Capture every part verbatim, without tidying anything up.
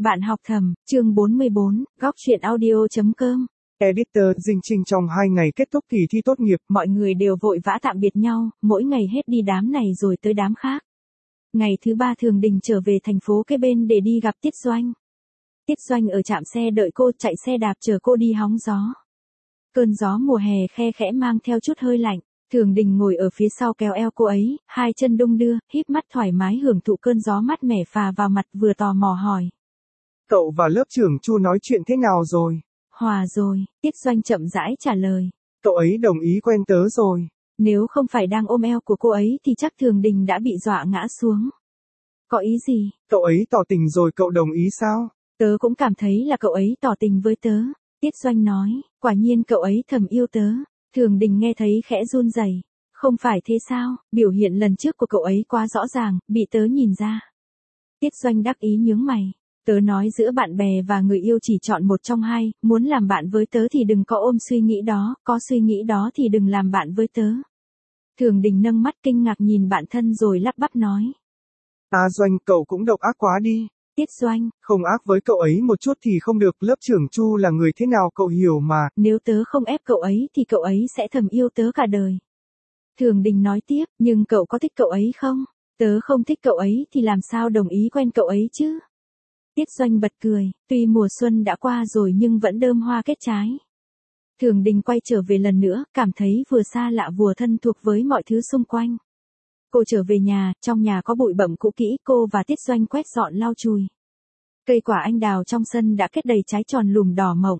Bạn học thầm, chương bốn mươi bốn, góc truyện audio.com. Editor, Dinh Trinh trong hai ngày kết thúc kỳ thi tốt nghiệp. Mọi người đều vội vã tạm biệt nhau, mỗi ngày hết đi đám này rồi tới đám khác. Ngày thứ ba Thường Đình trở về thành phố kế bên để đi gặp Tiết Doanh. Tiết Doanh ở trạm xe đợi cô, chạy xe đạp chờ cô đi hóng gió. Cơn gió mùa hè khe khẽ mang theo chút hơi lạnh. Thường Đình ngồi ở phía sau kéo eo cô ấy, hai chân đung đưa, híp mắt thoải mái hưởng thụ cơn gió mát mẻ phà vào mặt, vừa tò mò hỏi. Cậu và lớp trưởng Chu nói chuyện thế nào rồi? Hòa rồi, Tiết Doanh chậm rãi trả lời. Cậu ấy đồng ý quen tớ rồi. Nếu không phải đang ôm eo của cô ấy thì chắc Thường Đình đã bị dọa ngã xuống. Có ý gì? Cậu ấy tỏ tình rồi, cậu đồng ý sao? Tớ cũng cảm thấy là cậu ấy tỏ tình với tớ. Tiết Doanh nói, quả nhiên cậu ấy thầm yêu tớ. Thường Đình nghe thấy khẽ run rẩy. Không phải thế sao, biểu hiện lần trước của cậu ấy quá rõ ràng, bị tớ nhìn ra. Tiết Doanh đắc ý nhướng mày. Tớ nói giữa bạn bè và người yêu chỉ chọn một trong hai, muốn làm bạn với tớ thì đừng có ôm suy nghĩ đó, có suy nghĩ đó thì đừng làm bạn với tớ. Thường Đình nâng mắt kinh ngạc nhìn bạn thân rồi lắp bắp nói. À Doanh, cậu cũng độc ác quá đi. Tiết Doanh, không ác với cậu ấy một chút thì không được, lớp trưởng Chu là người thế nào cậu hiểu mà. Nếu tớ không ép cậu ấy thì cậu ấy sẽ thầm yêu tớ cả đời. Thường Đình nói tiếp, nhưng cậu có thích cậu ấy không? Tớ không thích cậu ấy thì làm sao đồng ý quen cậu ấy chứ? Tiết Doanh bật cười, tuy mùa xuân đã qua rồi nhưng vẫn đơm hoa kết trái. Thường Đình quay trở về lần nữa, cảm thấy vừa xa lạ vừa thân thuộc với mọi thứ xung quanh. Cô trở về nhà, trong nhà có bụi bặm cũ kỹ, cô và Tiết Doanh quét dọn lau chùi. Cây quả anh đào trong sân đã kết đầy trái tròn lùm đỏ mọng.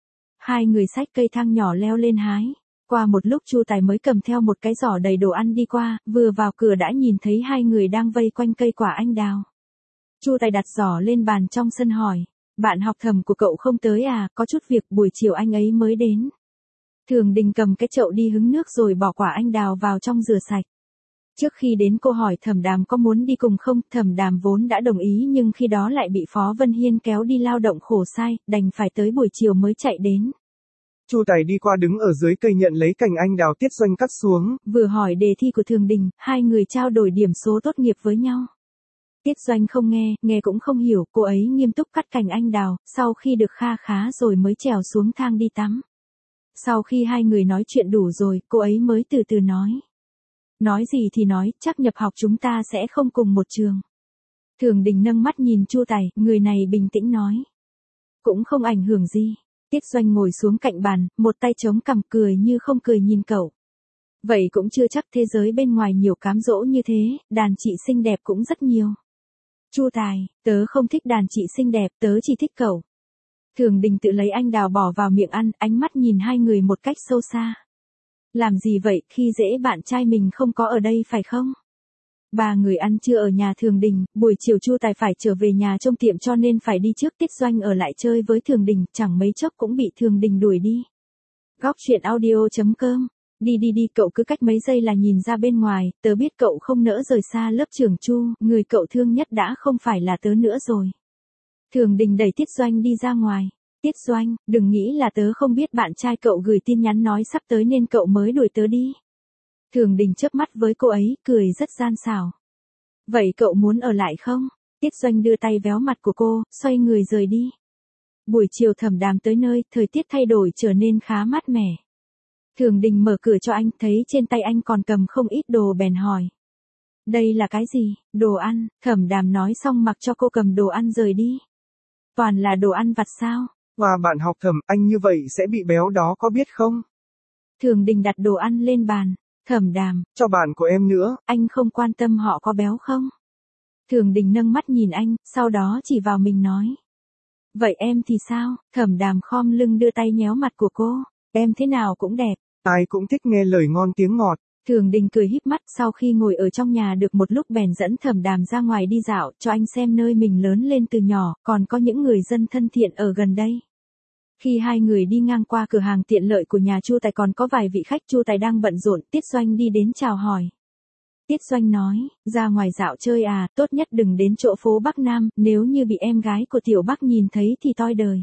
Hai người xách cây thang nhỏ leo lên hái. Qua một lúc Chu Tài mới cầm theo một cái giỏ đầy đồ ăn đi qua, vừa vào cửa đã nhìn thấy hai người đang vây quanh cây quả anh đào. Chu Tài đặt giỏ lên bàn trong sân hỏi, bạn học thầm của cậu không tới à, có chút việc buổi chiều anh ấy mới đến. Thường Đình cầm cái chậu đi hứng nước rồi bỏ quả anh đào vào trong rửa sạch. Trước khi đến cô hỏi Thẩm Đàm có muốn đi cùng không, Thẩm Đàm vốn đã đồng ý nhưng khi đó lại bị Phó Vân Hiên kéo đi lao động khổ sai, đành phải tới buổi chiều mới chạy đến. Chu Tài đi qua đứng ở dưới cây nhận lấy cành anh đào Tiết Doanh cắt xuống. Vừa hỏi đề thi của Thường Đình, hai người trao đổi điểm số tốt nghiệp với nhau. Tiết Doanh không nghe, nghe cũng không hiểu, cô ấy nghiêm túc cắt cành anh đào, sau khi được kha khá rồi mới trèo xuống thang đi tắm. Sau khi hai người nói chuyện đủ rồi, cô ấy mới từ từ nói. Nói gì thì nói, chắc nhập học chúng ta sẽ không cùng một trường. Thường Đình nâng mắt nhìn Chu Tài, người này bình tĩnh nói. Cũng không ảnh hưởng gì. Tiết Doanh ngồi xuống cạnh bàn, một tay chống cằm cười như không cười nhìn cậu. Vậy cũng chưa chắc, thế giới bên ngoài nhiều cám dỗ như thế, đàn chị xinh đẹp cũng rất nhiều. Chu Tài, tớ không thích đàn chị xinh đẹp, tớ chỉ thích cậu. Thường Đình tự lấy anh đào bỏ vào miệng ăn, ánh mắt nhìn hai người một cách sâu xa. Làm gì vậy, khi dễ bạn trai mình không có ở đây phải không? Ba người ăn trưa ở nhà Thường Đình, buổi chiều Chu Tài phải trở về nhà trông tiệm cho nên phải đi trước. Tiết Doanh ở lại chơi với Thường Đình, chẳng mấy chốc cũng bị Thường Đình đuổi đi. Góc truyện audio.com. Đi đi đi, cậu cứ cách mấy giây là nhìn ra bên ngoài, tớ biết cậu không nỡ rời xa lớp trưởng Chu, người cậu thương nhất đã không phải là tớ nữa rồi. Thường Đình đẩy Tiết Doanh đi ra ngoài. Tiết Doanh, đừng nghĩ là tớ không biết bạn trai cậu gửi tin nhắn nói sắp tới nên cậu mới đuổi tớ đi. Thường Đình chớp mắt với cô ấy, cười rất gian xảo. Vậy cậu muốn ở lại không? Tiết Doanh đưa tay véo mặt của cô, xoay người rời đi. Buổi chiều Thẩm Đàm tới nơi, thời tiết thay đổi trở nên khá mát mẻ. Thường Đình mở cửa cho anh, thấy trên tay anh còn cầm không ít đồ bèn hỏi. Đây là cái gì? Đồ ăn. Thẩm Đàm nói xong mặc cho cô cầm đồ ăn rời đi. Toàn là đồ ăn vặt sao? Và bạn học thầm, anh như vậy sẽ bị béo đó có biết không? Thường Đình đặt đồ ăn lên bàn. Thẩm Đàm, cho bạn của em nữa. Anh không quan tâm họ có béo không? Thường Đình nâng mắt nhìn anh, sau đó chỉ vào mình nói. Vậy em thì sao? Thẩm Đàm khom lưng đưa tay nhéo mặt của cô. Em thế nào cũng đẹp. Ai cũng thích nghe lời ngon tiếng ngọt. Thường Đình cười híp mắt, sau khi ngồi ở trong nhà được một lúc bèn dẫn Thẩm Đàm ra ngoài đi dạo, cho anh xem nơi mình lớn lên từ nhỏ, còn có những người dân thân thiện ở gần đây. Khi hai người đi ngang qua cửa hàng tiện lợi của nhà Chu Tài còn có vài vị khách. Chu Tài đang bận rộn, Tiết Doanh đi đến chào hỏi. Tiết Doanh nói, ra ngoài dạo chơi à, tốt nhất đừng đến chỗ phố Bắc Nam, nếu như bị em gái của Tiểu Bắc nhìn thấy thì toi đời.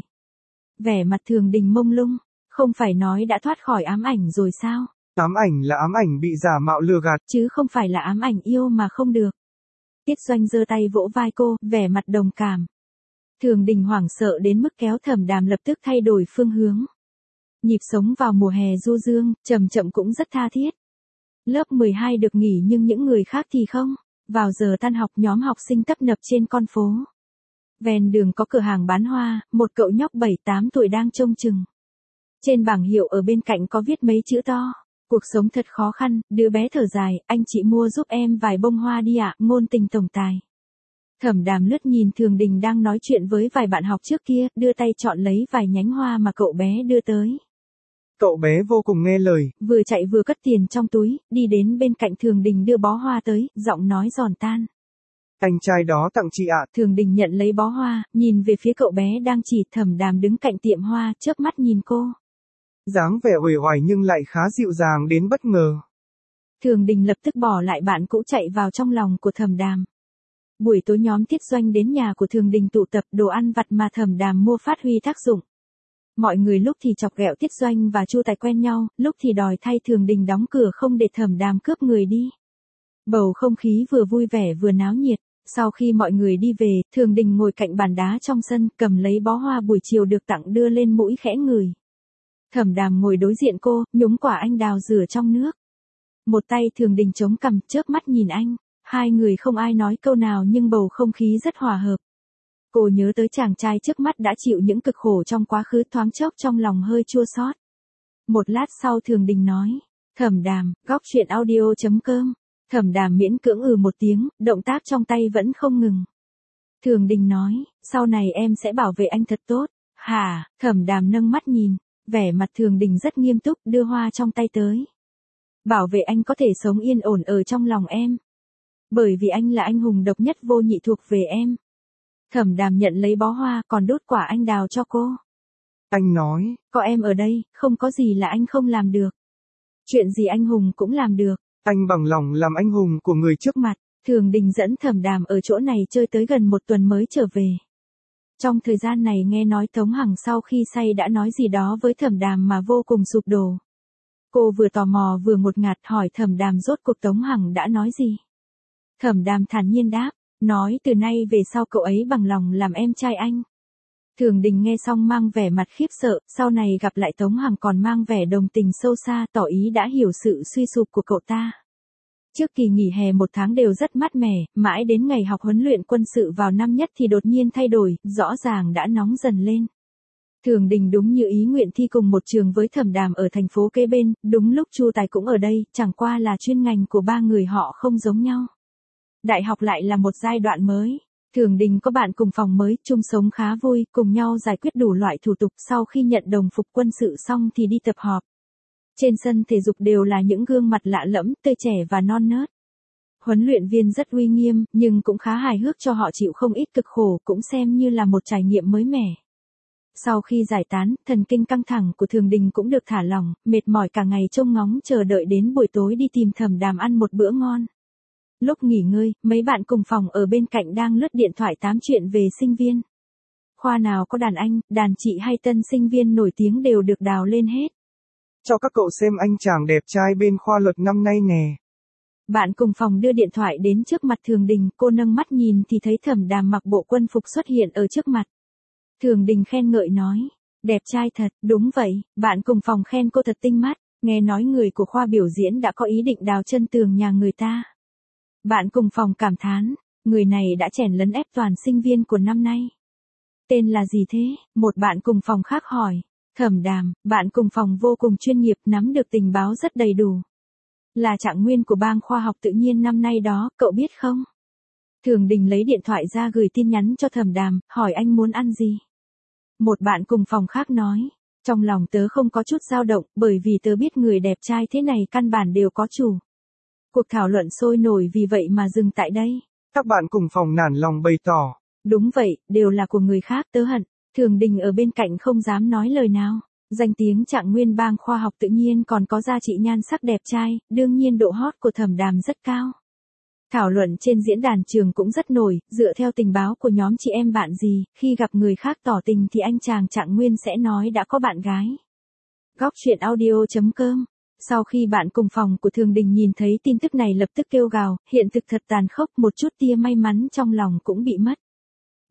Vẻ mặt Thường Đình mông lung, không phải nói đã thoát khỏi ám ảnh rồi sao? Ám ảnh là ám ảnh bị giả mạo lừa gạt, chứ không phải là ám ảnh yêu mà không được. Tiết Doanh giơ tay vỗ vai cô, vẻ mặt đồng cảm. Thường Đình hoảng sợ đến mức kéo Thẩm Đàm lập tức thay đổi phương hướng. Nhịp sống vào mùa hè du dương, chậm chậm cũng rất tha thiết. Lớp mười hai được nghỉ nhưng những người khác thì không. Vào giờ tan học nhóm học sinh tấp nập trên con phố. Ven đường có cửa hàng bán hoa, một cậu nhóc bảy tám tuổi đang trông chừng. Trên bảng hiệu ở bên cạnh có viết mấy chữ to. Cuộc sống thật khó khăn, đứa bé thở dài, anh chị mua giúp em vài bông hoa đi ạ, ngôn tình tổng tài. Thẩm Đàm lướt nhìn Thường Đình đang nói chuyện với vài bạn học trước kia, đưa tay chọn lấy vài nhánh hoa mà cậu bé đưa tới. Cậu bé vô cùng nghe lời. Vừa chạy vừa cất tiền trong túi, đi đến bên cạnh Thường Đình đưa bó hoa tới, giọng nói giòn tan. Anh trai đó tặng chị ạ. Thường Đình nhận lấy bó hoa, nhìn về phía cậu bé đang chỉ. Thẩm Đàm đứng cạnh tiệm hoa, chớp mắt nhìn cô. Dáng vẻ uể oải nhưng lại khá dịu dàng đến bất ngờ. Thường Đình lập tức bỏ lại bạn cũ chạy vào trong lòng của Thẩm Đàm. Buổi tối nhóm Tiết Doanh đến nhà của Thường Đình tụ tập, đồ ăn vặt mà Thẩm Đàm mua phát huy tác dụng. Mọi người lúc thì chọc ghẹo Tiết Doanh và Chu Tài quen nhau, lúc thì đòi thay Thường Đình đóng cửa không để Thẩm Đàm cướp người đi. Bầu không khí vừa vui vẻ vừa náo nhiệt. Sau khi mọi người đi về, Thường Đình ngồi cạnh bàn đá trong sân, cầm lấy bó hoa buổi chiều được tặng đưa lên mũi khẽ ngửi. Thẩm Đàm ngồi đối diện cô, nhúng quả anh đào rửa trong nước. Một tay Thường Đình chống cằm, chớp mắt nhìn anh. Hai người không ai nói câu nào nhưng bầu không khí rất hòa hợp. Cô nhớ tới chàng trai trước mắt đã chịu những cực khổ trong quá khứ, thoáng chốc trong lòng hơi chua xót. Một lát sau Thường Đình nói, Thẩm Đàm, góc chuyện audio chấm com. Thẩm Đàm miễn cưỡng ừ một tiếng, động tác trong tay vẫn không ngừng. Thường Đình nói, sau này em sẽ bảo vệ anh thật tốt. Hả? Thẩm Đàm nâng mắt nhìn, vẻ mặt Thường Đình rất nghiêm túc, đưa hoa trong tay tới. Bảo vệ anh có thể sống yên ổn ở trong lòng em. Bởi vì anh là anh hùng độc nhất vô nhị thuộc về em. Thẩm Đàm nhận lấy bó hoa còn đốt quả anh đào cho cô. Anh nói, có em ở đây, không có gì là anh không làm được. Chuyện gì anh hùng cũng làm được. Anh bằng lòng làm anh hùng của người trước mặt. Thường Đình dẫn Thẩm Đàm ở chỗ này chơi tới gần một tuần mới trở về. Trong thời gian này nghe nói Tống Hằng sau khi say đã nói gì đó với Thẩm Đàm mà vô cùng sụp đổ. Cô vừa tò mò vừa ngột ngạt hỏi Thẩm Đàm rốt cuộc Tống Hằng đã nói gì. Thẩm Đàm thản nhiên đáp, nói từ nay về sau cậu ấy bằng lòng làm em trai anh. Thường Đình nghe xong mang vẻ mặt khiếp sợ, sau này gặp lại Tống Hằng còn mang vẻ đồng tình sâu xa, tỏ ý đã hiểu sự suy sụp của cậu ta. Trước kỳ nghỉ hè một tháng đều rất mát mẻ, mãi đến ngày học huấn luyện quân sự vào năm nhất thì đột nhiên thay đổi, rõ ràng đã nóng dần lên. Thường Đình đúng như ý nguyện thi cùng một trường với Thẩm Đàm ở thành phố kế bên, đúng lúc Chu Tài cũng ở đây, chẳng qua là chuyên ngành của ba người họ không giống nhau. Đại học lại là một giai đoạn mới. Thường Đình có bạn cùng phòng mới, chung sống khá vui, cùng nhau giải quyết đủ loại thủ tục, sau khi nhận đồng phục quân sự xong thì đi tập họp. Trên sân thể dục đều là những gương mặt lạ lẫm, tươi trẻ và non nớt. Huấn luyện viên rất uy nghiêm, nhưng cũng khá hài hước cho họ chịu không ít cực khổ, cũng xem như là một trải nghiệm mới mẻ. Sau khi giải tán, thần kinh căng thẳng của Thường Đình cũng được thả lỏng, mệt mỏi cả ngày trông ngóng chờ đợi đến buổi tối đi tìm Thẩm Đàm ăn một bữa ngon. Lúc nghỉ ngơi, mấy bạn cùng phòng ở bên cạnh đang lướt điện thoại tám chuyện về sinh viên. Khoa nào có đàn anh, đàn chị hay tân sinh viên nổi tiếng đều được đào lên hết. Cho các cậu xem anh chàng đẹp trai bên khoa luật năm nay nè. Bạn cùng phòng đưa điện thoại đến trước mặt Thường Đình, cô nâng mắt nhìn thì thấy Thẩm Đàm mặc bộ quân phục xuất hiện ở trước mặt. Thường Đình khen ngợi nói, đẹp trai thật, đúng vậy, bạn cùng phòng khen cô thật tinh mắt, nghe nói người của khoa biểu diễn đã có ý định đào chân tường nhà người ta. Bạn cùng phòng cảm thán, người này đã chèn lấn ép toàn sinh viên của năm nay. Tên là gì thế? Một bạn cùng phòng khác hỏi. Thẩm Đàm, bạn cùng phòng vô cùng chuyên nghiệp, nắm được tình báo rất đầy đủ. Là trạng nguyên của bang khoa học tự nhiên năm nay đó, cậu biết không? Thường Đình lấy điện thoại ra gửi tin nhắn cho Thẩm Đàm, hỏi anh muốn ăn gì? Một bạn cùng phòng khác nói, trong lòng tớ không có chút dao động, bởi vì tớ biết người đẹp trai thế này căn bản đều có chủ. Cuộc thảo luận sôi nổi vì vậy mà dừng tại đây. Các bạn cùng phòng nản lòng bày tỏ. Đúng vậy, đều là của người khác, tớ hận. Thường Đình ở bên cạnh không dám nói lời nào. Danh tiếng trạng nguyên bang khoa học tự nhiên còn có giá trị nhan sắc đẹp trai, đương nhiên độ hot của Thẩm Đàm rất cao. Thảo luận trên diễn đàn trường cũng rất nổi, dựa theo tình báo của nhóm chị em bạn gì, khi gặp người khác tỏ tình thì anh chàng trạng nguyên sẽ nói đã có bạn gái. Góc chuyện audio chấm com. Sau khi bạn cùng phòng của Thường Đình nhìn thấy tin tức này lập tức kêu gào, hiện thực thật tàn khốc, một chút tia may mắn trong lòng cũng bị mất.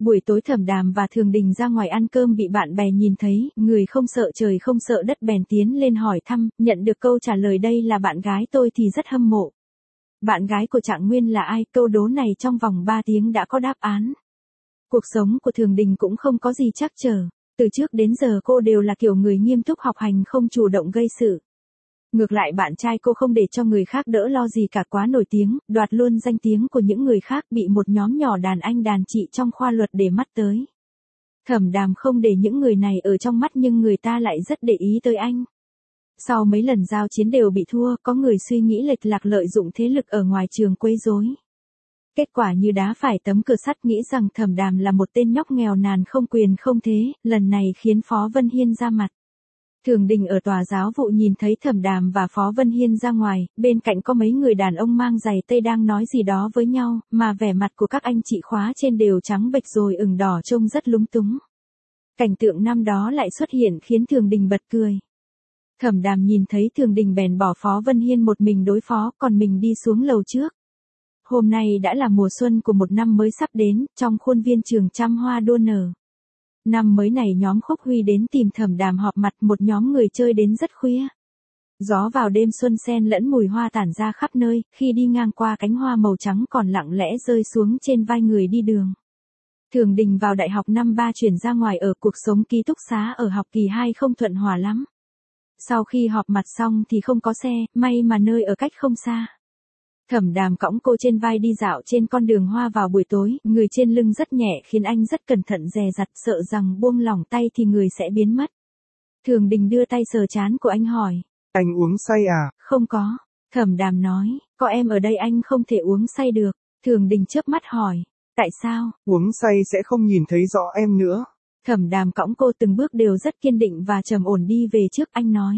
Buổi tối Thẩm Đàm và Thường Đình ra ngoài ăn cơm bị bạn bè nhìn thấy, người không sợ trời không sợ đất bèn tiến lên hỏi thăm, nhận được câu trả lời đây là bạn gái tôi thì rất hâm mộ. Bạn gái của Trạng Nguyên là ai? Câu đố này trong vòng ba tiếng đã có đáp án. Cuộc sống của Thường Đình cũng không có gì trắc trở. Từ trước đến giờ cô đều là kiểu người nghiêm túc học hành không chủ động gây sự. Ngược lại bạn trai cô không để cho người khác đỡ lo gì cả, quá nổi tiếng, đoạt luôn danh tiếng của những người khác, bị một nhóm nhỏ đàn anh đàn chị trong khoa luật để mắt tới. Thẩm Đàm không để những người này ở trong mắt nhưng người ta lại rất để ý tới anh. Sau mấy lần giao chiến đều bị thua, có người suy nghĩ lệch lạc lợi dụng thế lực ở ngoài trường quấy rối. Kết quả như đá phải tấm cửa sắt, nghĩ rằng Thẩm Đàm là một tên nhóc nghèo nàn không quyền không thế, lần này khiến Phó Vân Hiên ra mặt. Thường Đình ở tòa giáo vụ nhìn thấy Thẩm Đàm và Phó Vân Hiên ra ngoài, bên cạnh có mấy người đàn ông mang giày tây đang nói gì đó với nhau, mà vẻ mặt của các anh chị khóa trên đều trắng bệch rồi ửng đỏ trông rất lúng túng. Cảnh tượng năm đó lại xuất hiện khiến Thường Đình bật cười. Thẩm Đàm nhìn thấy Thường Đình bèn bỏ Phó Vân Hiên một mình đối phó, còn mình đi xuống lầu trước. Hôm nay đã là mùa xuân của một năm mới sắp đến, trong khuôn viên trường trăm hoa đua nở. Năm mới này nhóm Khúc Huy đến tìm Thẩm Đàm họp mặt, một nhóm người chơi đến rất khuya. Gió vào đêm xuân xen lẫn mùi hoa tản ra khắp nơi, khi đi ngang qua cánh hoa màu trắng còn lặng lẽ rơi xuống trên vai người đi đường. Thường Đình vào đại học năm ba chuyển ra ngoài ở, cuộc sống ký túc xá ở học kỳ hai không thuận hòa lắm. Sau khi họp mặt xong thì không có xe, may mà nơi ở cách không xa. Thẩm Đàm cõng cô trên vai đi dạo trên con đường hoa vào buổi tối, người trên lưng rất nhẹ khiến anh rất cẩn thận dè dặt, sợ rằng buông lỏng tay thì người sẽ biến mất. Thường Đình đưa tay sờ trán của anh hỏi. Anh uống say à? Không có. Thẩm Đàm nói, có em ở đây anh không thể uống say được. Thường Đình chớp mắt hỏi, tại sao? Uống say sẽ không nhìn thấy rõ em nữa. Thẩm Đàm cõng cô từng bước đều rất kiên định và trầm ổn đi về trước, anh nói.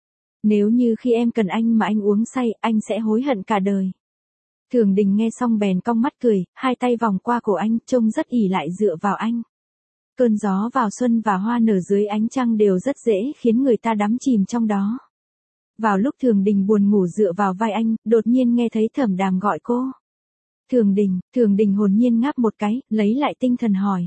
Nếu như khi em cần anh mà anh uống say, anh sẽ hối hận cả đời. Thường Đình nghe xong bèn cong mắt cười, hai tay vòng qua cổ anh, trông rất ỷ lại dựa vào anh. Cơn gió vào xuân và hoa nở dưới ánh trăng đều rất dễ khiến người ta đắm chìm trong đó. Vào lúc Thường Đình buồn ngủ dựa vào vai anh, đột nhiên nghe thấy Thẩm Đàm gọi cô. Thường Đình, Thường Đình hồn nhiên ngáp một cái, lấy lại tinh thần hỏi.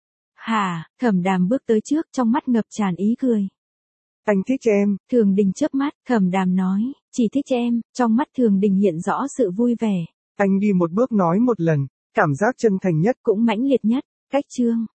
Hả? Thẩm Đàm bước tới trước, trong mắt ngập tràn ý cười. Anh thích em. Thường Đình chớp mắt, Thẩm Đàm nói, chỉ thích em, trong mắt Thường Đình hiện rõ sự vui vẻ. Anh đi một bước nói một lần, cảm giác chân thành nhất cũng mãnh liệt nhất, cách chương.